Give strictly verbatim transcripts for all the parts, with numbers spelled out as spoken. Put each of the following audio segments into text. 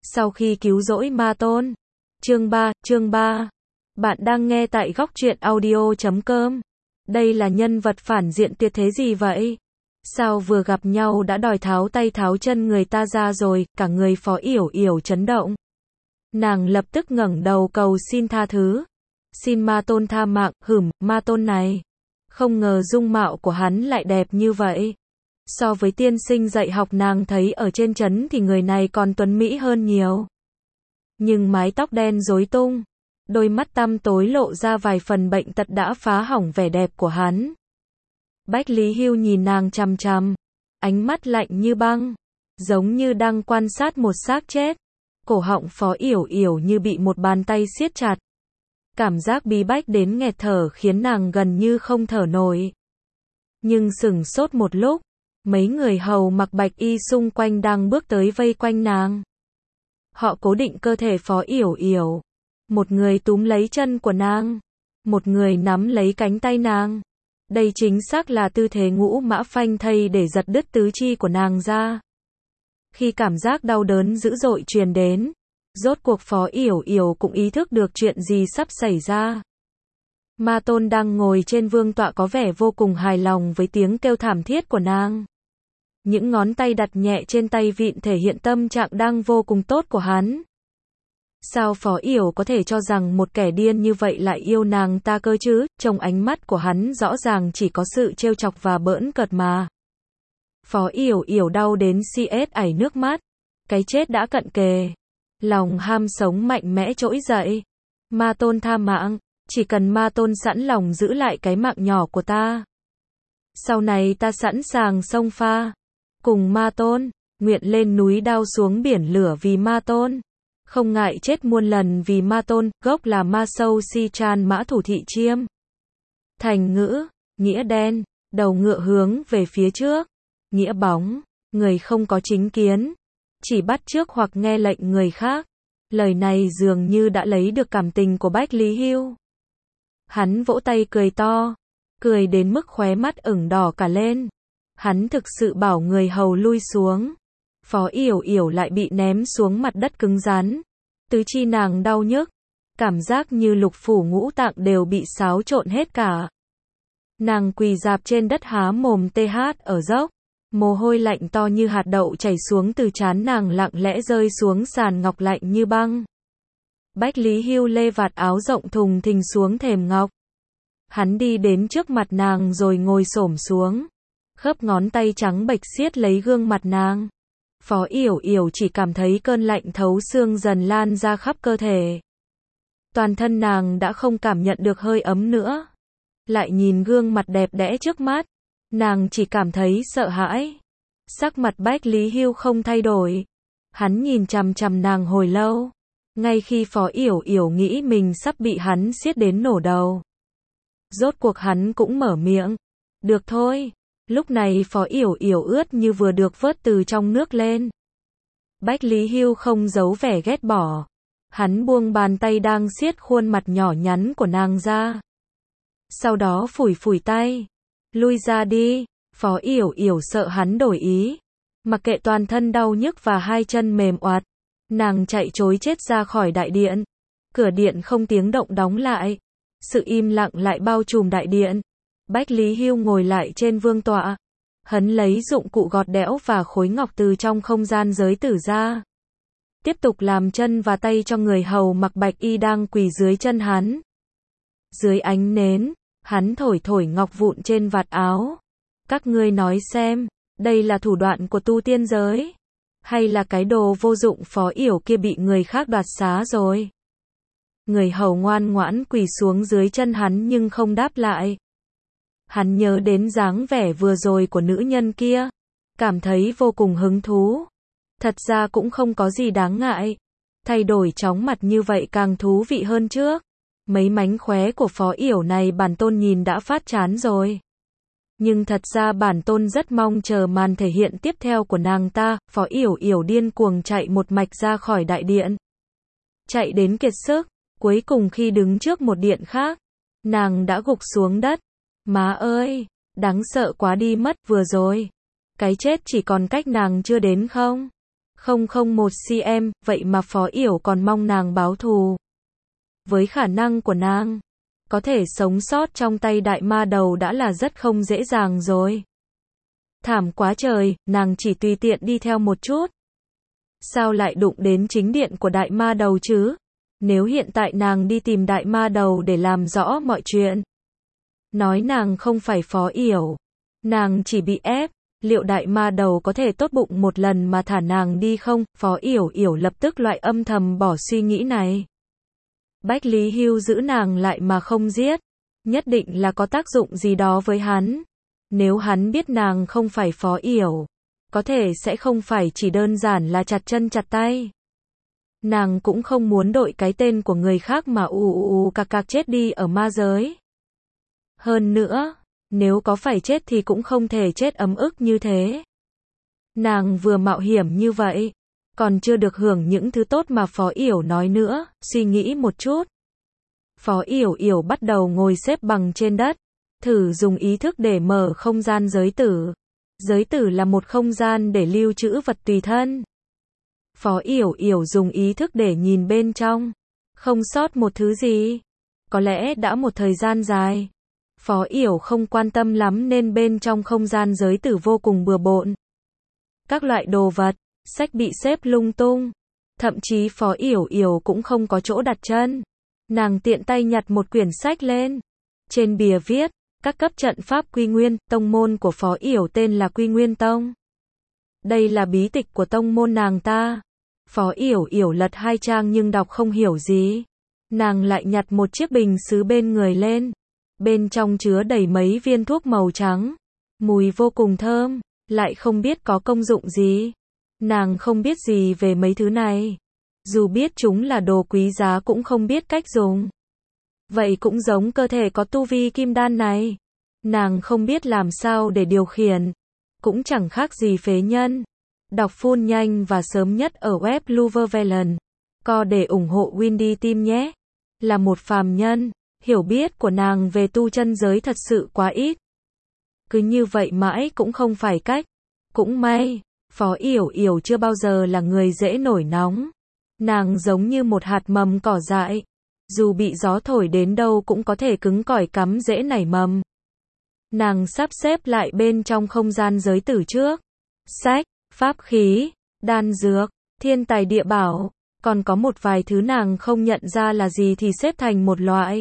Sau khi cứu rỗi Ma Tôn. Chương ba, chương ba. Bạn đang nghe tại góc truyện audio chấm com. Đây là nhân vật phản diện tuyệt thế gì vậy? Sao vừa gặp nhau đã đòi tháo tay tháo chân người ta ra rồi, cả người Phó Yểu Yểu chấn động. Nàng lập tức ngẩng đầu cầu xin tha thứ. Xin Ma Tôn tha mạng, hửm, Ma Tôn này. Không ngờ dung mạo của hắn lại đẹp như vậy. So với tiên sinh dạy học nàng thấy ở trên trấn thì người này còn tuấn mỹ hơn nhiều. Nhưng mái tóc đen rối tung, đôi mắt tăm tối lộ ra vài phần bệnh tật đã phá hỏng vẻ đẹp của hắn. Bách Lý Hưu nhìn nàng chằm chằm, ánh mắt lạnh như băng, giống như đang quan sát một xác chết. Cổ họng Phó Yểu Yểu như bị một bàn tay siết chặt. Cảm giác bí bách đến nghẹt thở khiến nàng gần như không thở nổi. Nhưng sửng sốt một lúc, mấy người hầu mặc bạch y xung quanh đang bước tới vây quanh nàng. Họ cố định cơ thể Phó Yểu Yểu. Một người túm lấy chân của nàng, một người nắm lấy cánh tay nàng. Đây chính xác là tư thế ngũ mã phanh thây để giật đứt tứ chi của nàng ra. Khi cảm giác đau đớn dữ dội truyền đến, rốt cuộc Phó Yểu Yểu cũng ý thức được chuyện gì sắp xảy ra. Ma Tôn đang ngồi trên vương tọa có vẻ vô cùng hài lòng với tiếng kêu thảm thiết của nàng. Những ngón tay đặt nhẹ trên tay vịn thể hiện tâm trạng đang vô cùng tốt của hắn. Sao Phó Yểu có thể cho rằng một kẻ điên như vậy lại yêu nàng ta cơ chứ? Trong ánh mắt của hắn rõ ràng chỉ có sự trêu chọc và bỡn cợt mà. Phó Yểu Yểu đau đến si ết ảy nước mắt. Cái chết đã cận kề. Lòng ham sống mạnh mẽ trỗi dậy. Ma Tôn tha mạng, chỉ cần Ma Tôn sẵn lòng giữ lại cái mạng nhỏ của ta. Sau này ta sẵn sàng xông pha. Cùng Ma Tôn, nguyện lên núi đao xuống biển lửa vì Ma Tôn. Không ngại chết muôn lần vì Ma Tôn, gốc là Ma Sâu Si Chan Mã Thủ Thị Chiêm. Thành ngữ, nghĩa đen, đầu ngựa hướng về phía trước. Nghĩa bóng, người không có chính kiến, chỉ bắt chước hoặc nghe lệnh người khác. Lời này dường như đã lấy được cảm tình của Bách Lý Hưu. Hắn vỗ tay cười to, cười đến mức khóe mắt ửng đỏ cả lên. Hắn thực sự bảo người hầu lui xuống. Phó Yểu Yểu lại bị ném xuống mặt đất cứng rắn. Tứ chi nàng đau nhức, cảm giác như lục phủ ngũ tạng đều bị xáo trộn hết cả. Nàng quỳ rạp trên đất há mồm tê hát ở dốc. Mồ hôi lạnh to như hạt đậu chảy xuống từ trán nàng lặng lẽ rơi xuống sàn ngọc lạnh như băng. Bách Lý Hưu lê vạt áo rộng thùng thình xuống thềm ngọc. Hắn đi đến trước mặt nàng rồi ngồi xổm xuống. Khớp ngón tay trắng bệch siết lấy gương mặt nàng. Phó Yểu Yểu chỉ cảm thấy cơn lạnh thấu xương dần lan ra khắp cơ thể. Toàn thân nàng đã không cảm nhận được hơi ấm nữa. Lại nhìn gương mặt đẹp đẽ trước mắt, nàng chỉ cảm thấy sợ hãi. Sắc mặt Bách Lý Hưu không thay đổi. Hắn nhìn chằm chằm nàng hồi lâu. Ngay khi Phó Yểu Yểu nghĩ mình sắp bị hắn siết đến nổ đầu. Rốt cuộc hắn cũng mở miệng. Được thôi. Lúc này Phó Yểu Yểu ướt như vừa được vớt từ trong nước lên. Bách Lý Hưu không giấu vẻ ghét bỏ. Hắn buông bàn tay đang siết khuôn mặt nhỏ nhắn của nàng ra. Sau đó phủi phủi tay. Lui ra đi. Phó Yểu Yểu sợ hắn đổi ý. Mặc kệ toàn thân đau nhức và hai chân mềm oặt. Nàng chạy trối chết ra khỏi đại điện. Cửa điện không tiếng động đóng lại. Sự im lặng lại bao trùm đại điện. Bách Lý Hưu ngồi lại trên vương tọa. Hắn lấy dụng cụ gọt đẽo và khối ngọc từ trong không gian giới tử ra. Tiếp tục làm chân và tay cho người hầu mặc bạch y đang quỳ dưới chân hắn. Dưới ánh nến, hắn thổi thổi ngọc vụn trên vạt áo. Các ngươi nói xem, đây là thủ đoạn của tu tiên giới? Hay là cái đồ vô dụng Phó Yểu kia bị người khác đoạt xá rồi? Người hầu ngoan ngoãn quỳ xuống dưới chân hắn nhưng không đáp lại. Hắn nhớ đến dáng vẻ vừa rồi của nữ nhân kia, cảm thấy vô cùng hứng thú. Thật ra cũng không có gì đáng ngại. Thay đổi chóng mặt như vậy càng thú vị hơn trước. Mấy mánh khóe của Phó Yểu này bản tôn nhìn đã phát chán rồi. Nhưng thật ra bản tôn rất mong chờ màn thể hiện tiếp theo của nàng ta. Phó Yểu Yểu điên cuồng chạy một mạch ra khỏi đại điện. Chạy đến kiệt sức, cuối cùng khi đứng trước một điện khác, nàng đã gục xuống đất. Má ơi, đáng sợ quá đi mất vừa rồi. Cái chết chỉ còn cách nàng chưa đến không? không không một xăng-ti-mét, vậy mà Phó Yểu còn mong nàng báo thù. Với khả năng của nàng, có thể sống sót trong tay đại ma đầu đã là rất không dễ dàng rồi. Thảm quá trời, nàng chỉ tùy tiện đi theo một chút. Sao lại đụng đến chính điện của đại ma đầu chứ? Nếu hiện tại nàng đi tìm đại ma đầu để làm rõ mọi chuyện, nói nàng không phải Phó Yểu, nàng chỉ bị ép, liệu đại ma đầu có thể tốt bụng một lần mà thả nàng đi không? Phó Yểu Yểu lập tức loại âm thầm bỏ suy nghĩ này. Bách Lý Hưu giữ nàng lại mà không giết, nhất định là có tác dụng gì đó với hắn. Nếu hắn biết nàng không phải Phó Yểu, có thể sẽ không phải chỉ đơn giản là chặt chân chặt tay. Nàng cũng không muốn đội cái tên của người khác mà ù ù ù cạc cạc chết đi ở ma giới. Hơn nữa, nếu có phải chết thì cũng không thể chết ấm ức như thế. Nàng vừa mạo hiểm như vậy, còn chưa được hưởng những thứ tốt mà Phó Yểu nói nữa, suy nghĩ một chút. Phó Yểu Yểu bắt đầu ngồi xếp bằng trên đất, thử dùng ý thức để mở không gian giới tử. Giới tử là một không gian để lưu trữ vật tùy thân. Phó Yểu Yểu dùng ý thức để nhìn bên trong, không sót một thứ gì. Có lẽ đã một thời gian dài, Phó Yểu không quan tâm lắm nên bên trong không gian giới tử vô cùng bừa bộn. Các loại đồ vật, sách bị xếp lung tung, thậm chí Phó Yểu Yểu cũng không có chỗ đặt chân. Nàng tiện tay nhặt một quyển sách lên. Trên bìa viết, các cấp trận pháp Quy Nguyên, tông môn của Phó Yểu tên là Quy Nguyên Tông. Đây là bí tịch của tông môn nàng ta. Phó Yểu Yểu lật hai trang nhưng đọc không hiểu gì. Nàng lại nhặt một chiếc bình sứ bên người lên. Bên trong chứa đầy mấy viên thuốc màu trắng. Mùi vô cùng thơm, lại không biết có công dụng gì. Nàng không biết gì về mấy thứ này. Dù biết chúng là đồ quý giá cũng không biết cách dùng. Vậy cũng giống cơ thể có tu vi kim đan này. Nàng không biết làm sao để điều khiển. Cũng chẳng khác gì phế nhân. Đọc full nhanh và sớm nhất ở web Luvervelen. Co để ủng hộ Windy Team nhé. Là một phàm nhân, hiểu biết của nàng về tu chân giới thật sự quá ít. Cứ như vậy mãi cũng không phải cách. Cũng may, Phó Yểu Yểu chưa bao giờ là người dễ nổi nóng. Nàng giống như một hạt mầm cỏ dại. Dù bị gió thổi đến đâu cũng có thể cứng cỏi cắm rễ nảy mầm. Nàng sắp xếp lại bên trong không gian giới tử trước. Sách, pháp khí, đan dược, thiên tài địa bảo. Còn có một vài thứ nàng không nhận ra là gì thì xếp thành một loại.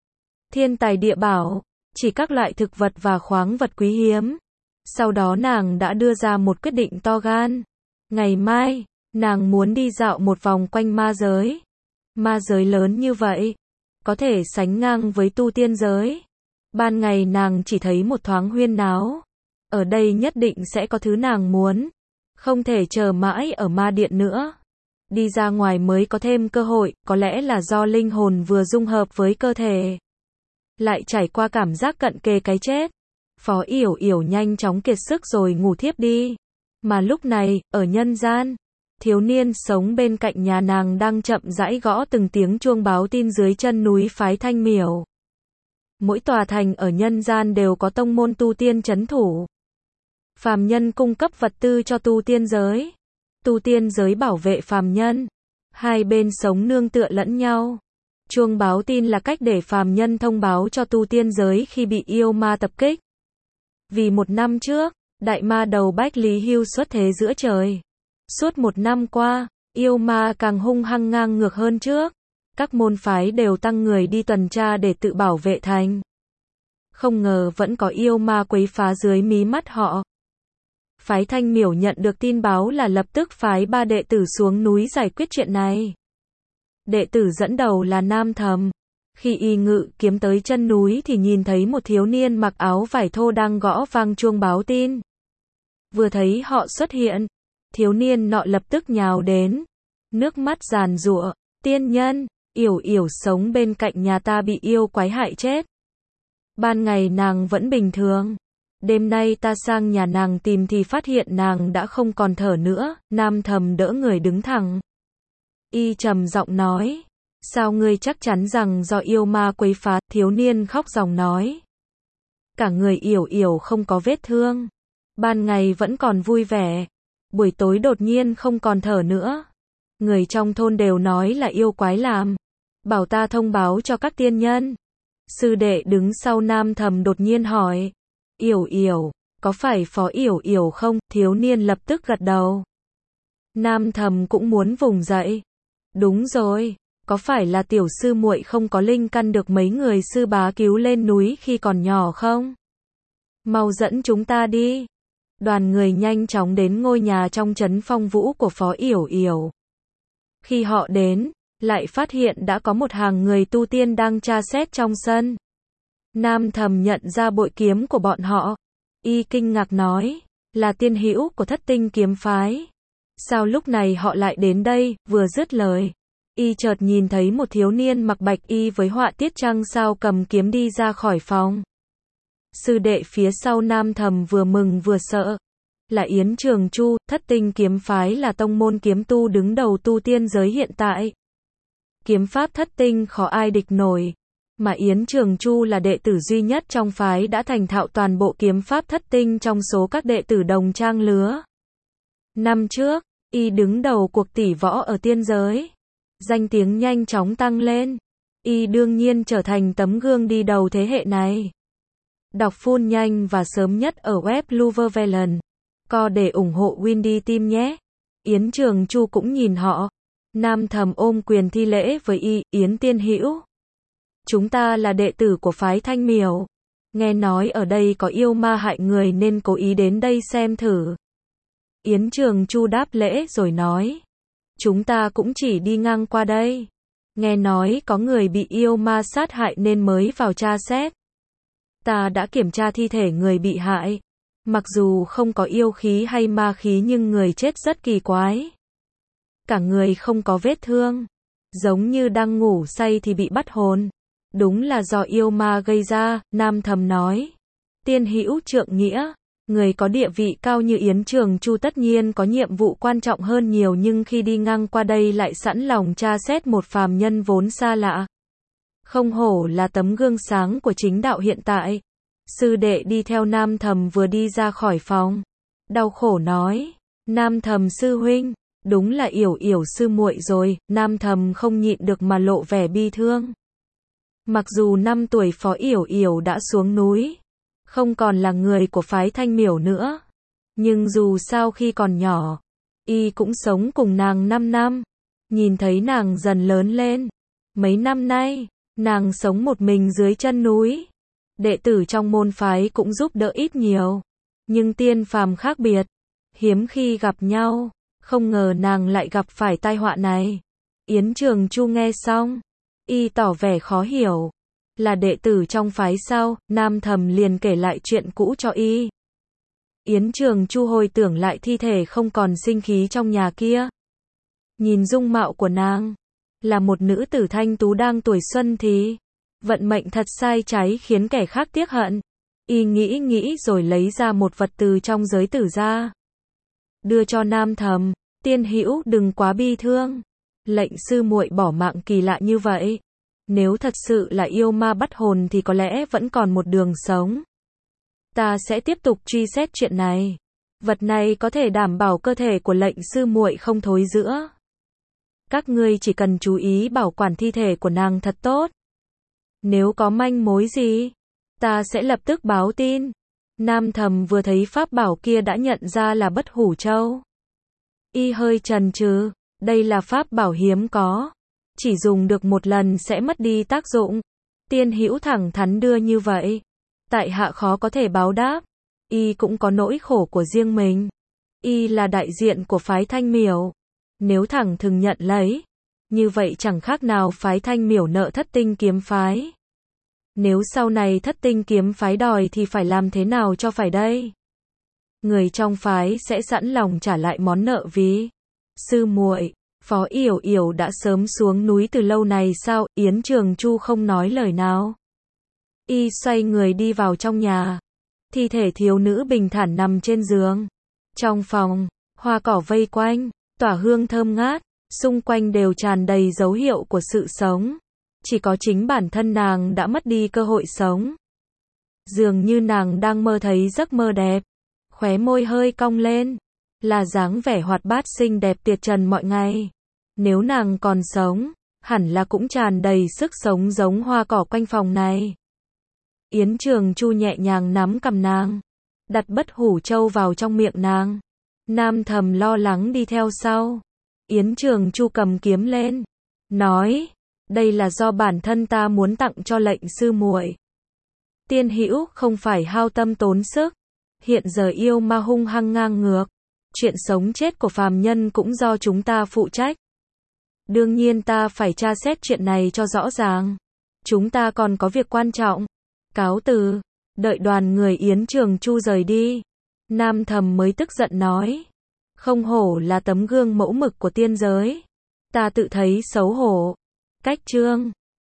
Thiên tài địa bảo, chỉ các loại thực vật và khoáng vật quý hiếm. Sau đó nàng đã đưa ra một quyết định to gan. Ngày mai, nàng muốn đi dạo một vòng quanh ma giới. Ma giới lớn như vậy, có thể sánh ngang với tu tiên giới. Ban ngày nàng chỉ thấy một thoáng huyên náo. Ở đây nhất định sẽ có thứ nàng muốn. Không thể chờ mãi ở ma điện nữa. Đi ra ngoài mới có thêm cơ hội, có lẽ là do linh hồn vừa dung hợp với cơ thể. Lại trải qua cảm giác cận kề cái chết. Phó Yểu Yểu nhanh chóng kiệt sức rồi ngủ thiếp đi. Mà lúc này, ở nhân gian, thiếu niên sống bên cạnh nhà nàng đang chậm rãi gõ từng tiếng chuông báo tin dưới chân núi phái Thanh Miểu. Mỗi tòa thành ở nhân gian đều có tông môn tu tiên trấn thủ. Phàm nhân cung cấp vật tư cho tu tiên giới. Tu tiên giới bảo vệ phàm nhân. Hai bên sống nương tựa lẫn nhau. Chuông báo tin là cách để phàm nhân thông báo cho tu tiên giới khi bị yêu ma tập kích. Vì một năm trước, đại ma đầu Bách Lý Hưu xuất thế giữa trời. Suốt một năm qua, yêu ma càng hung hăng ngang ngược hơn trước. Các môn phái đều tăng người đi tuần tra để tự bảo vệ thành. Không ngờ vẫn có yêu ma quấy phá dưới mí mắt họ. Phái Thanh Miểu nhận được tin báo là lập tức phái ba đệ tử xuống núi giải quyết chuyện này. Đệ tử dẫn đầu là Nam Thầm. Khi y ngự kiếm tới chân núi thì nhìn thấy một thiếu niên mặc áo vải thô đang gõ vang chuông báo tin. Vừa thấy họ xuất hiện, thiếu niên nọ lập tức nhào đến. Nước mắt giàn giụa, tiên nhân, Yểu Yểu sống bên cạnh nhà ta bị yêu quái hại chết. Ban ngày nàng vẫn bình thường. Đêm nay ta sang nhà nàng tìm thì phát hiện nàng đã không còn thở nữa. Nam Thầm đỡ người đứng thẳng. Y trầm giọng nói. Sao ngươi chắc chắn rằng do yêu ma quấy phá? Thiếu niên khóc ròng nói. Cả người Yểu Yểu không có vết thương. Ban ngày vẫn còn vui vẻ. Buổi tối đột nhiên không còn thở nữa. Người trong thôn đều nói là yêu quái làm. Bảo ta thông báo cho các tiên nhân. Sư đệ đứng sau Nam Thầm đột nhiên hỏi. Yểu Yểu, có phải Phó Yểu Yểu không? Thiếu niên lập tức gật đầu. Nam Thầm cũng muốn vùng dậy. Đúng rồi, có phải là tiểu sư muội không có linh căn được mấy người sư bá cứu lên núi khi còn nhỏ không? Mau dẫn chúng ta đi. Đoàn người nhanh chóng đến ngôi nhà trong trấn Phong Vũ của Phó Yểu Yểu. Khi họ đến, lại phát hiện đã có một hàng người tu tiên đang tra xét trong sân. Nam Thầm nhận ra bội kiếm của bọn họ. Y kinh ngạc nói, là tiên hữu của Thất Tinh kiếm phái. Sao lúc này họ lại đến đây? Vừa dứt lời, Y chợt nhìn thấy một thiếu niên mặc bạch y với họa tiết trăng sao cầm kiếm đi ra khỏi phòng. Sư đệ phía sau Nam Thầm vừa mừng vừa sợ. Là Yến Trường Chu, Thất Tinh kiếm phái là tông môn kiếm tu đứng đầu tu tiên giới hiện tại. Kiếm pháp thất tinh khó ai địch nổi. Mà Yến Trường Chu là đệ tử duy nhất trong phái đã thành thạo toàn bộ kiếm pháp thất tinh trong số các đệ tử đồng trang lứa. Năm trước, Y đứng đầu cuộc tỷ võ ở tiên giới. Danh tiếng nhanh chóng tăng lên. Y đương nhiên trở thành tấm gương đi đầu thế hệ này. Đọc full nhanh và sớm nhất ở web Luvervelen. Co để ủng hộ Windy Team nhé. Yến Trường Chu cũng nhìn họ. Nam Thầm ôm quyền thi lễ với Y. Yến tiên hữu, chúng ta là đệ tử của phái Thanh Miểu. Nghe nói ở đây có yêu ma hại người nên cố ý đến đây xem thử. Yến Trường Chu đáp lễ rồi nói. Chúng ta cũng chỉ đi ngang qua đây. Nghe nói có người bị yêu ma sát hại nên mới vào tra xét. Ta đã kiểm tra thi thể người bị hại. Mặc dù không có yêu khí hay ma khí nhưng người chết rất kỳ quái. Cả người không có vết thương. Giống như đang ngủ say thì bị bắt hồn. Đúng là do yêu ma gây ra, Nam Thầm nói. Tiên hữu trượng nghĩa. Người có địa vị cao như Yến Trường Chu tất nhiên có nhiệm vụ quan trọng hơn nhiều nhưng khi đi ngang qua đây lại sẵn lòng tra xét một phàm nhân vốn xa lạ. Không hổ là tấm gương sáng của chính đạo hiện tại. Sư đệ đi theo Nam Thầm vừa đi ra khỏi phòng. Đau khổ nói. Nam Thầm sư huynh, đúng là Yểu Yểu sư muội rồi. Nam Thầm không nhịn được mà lộ vẻ bi thương. Mặc dù năm tuổi Phó Yểu Yểu đã xuống núi, không còn là người của phái Thanh Miểu nữa. Nhưng dù sao khi còn nhỏ, Y cũng sống cùng nàng năm năm. Nhìn thấy nàng dần lớn lên. Mấy năm nay, nàng sống một mình dưới chân núi. Đệ tử trong môn phái cũng giúp đỡ ít nhiều. Nhưng tiên phàm khác biệt. Hiếm khi gặp nhau. Không ngờ nàng lại gặp phải tai họa này. Yến Trường Chu nghe xong. Y tỏ vẻ khó hiểu. Là đệ tử trong phái sao? Nam Thầm liền kể lại chuyện cũ cho Y. Yến Trường Chu hồi tưởng lại thi thể không còn sinh khí trong nhà kia. Nhìn dung mạo của nàng. Là một nữ tử thanh tú đang tuổi xuân thì. Vận mệnh thật sai trái khiến kẻ khác tiếc hận. Y nghĩ nghĩ rồi lấy ra một vật từ trong giới tử ra. Đưa cho Nam Thầm. Tiên hữu đừng quá bi thương. Lệnh sư muội bỏ mạng kỳ lạ như vậy. Nếu thật sự là yêu ma bắt hồn thì có lẽ vẫn còn một đường sống. Ta sẽ tiếp tục truy xét chuyện này. Vật này có thể đảm bảo cơ thể của lệnh sư muội không thối rữa. Các ngươi chỉ cần chú ý bảo quản thi thể của nàng thật tốt. Nếu có manh mối gì, ta sẽ lập tức báo tin. Nam Thầm vừa thấy pháp bảo kia đã nhận ra là Bất Hủ Châu. Y hơi chần chừ, đây là pháp bảo hiếm có. Chỉ dùng được một lần sẽ mất đi tác dụng. Tiên hữu thẳng thắn đưa như vậy. Tại hạ khó có thể báo đáp. Y cũng có nỗi khổ của riêng mình. Y là đại diện của phái Thanh Miểu. Nếu thẳng thừng nhận lấy, như vậy chẳng khác nào phái Thanh Miểu nợ Thất Tinh kiếm phái. Nếu sau này Thất Tinh kiếm phái đòi thì phải làm thế nào cho phải đây? Người trong phái sẽ sẵn lòng trả lại món nợ vì. Sư muội, Phó Yểu Yểu đã sớm xuống núi từ lâu này sao? Yến Trường Chu không nói lời nào. Y xoay người đi vào trong nhà. Thi thể thiếu nữ bình thản nằm trên giường. Trong phòng, hoa cỏ vây quanh, tỏa hương thơm ngát, xung quanh đều tràn đầy dấu hiệu của sự sống. Chỉ có chính bản thân nàng đã mất đi cơ hội sống. Dường như nàng đang mơ thấy giấc mơ đẹp. Khóe môi hơi cong lên. là dáng vẻ hoạt bát xinh đẹp tuyệt trần mọi ngày. Nếu nàng còn sống, hẳn là cũng tràn đầy sức sống giống hoa cỏ quanh phòng này. Yến Trường Chu nhẹ nhàng nắm cầm nàng, đặt bất hủ châu vào trong miệng nàng. Nam Thầm lo lắng đi theo sau. Yến Trường Chu cầm kiếm lên, nói, đây là do bản thân ta muốn tặng cho lệnh sư muội. Tiên hữu không phải hao tâm tốn sức, hiện giờ yêu ma hung hăng ngang ngược, chuyện sống chết của phàm nhân cũng do chúng ta phụ trách. Đương nhiên ta phải tra xét chuyện này cho rõ ràng. Chúng ta còn có việc quan trọng. Cáo từ. Đợi đoàn người Yến Trường Chu rời đi, Nam Thầm mới tức giận nói, không hổ là tấm gương mẫu mực của tiên giới, ta tự thấy xấu hổ. Cách chương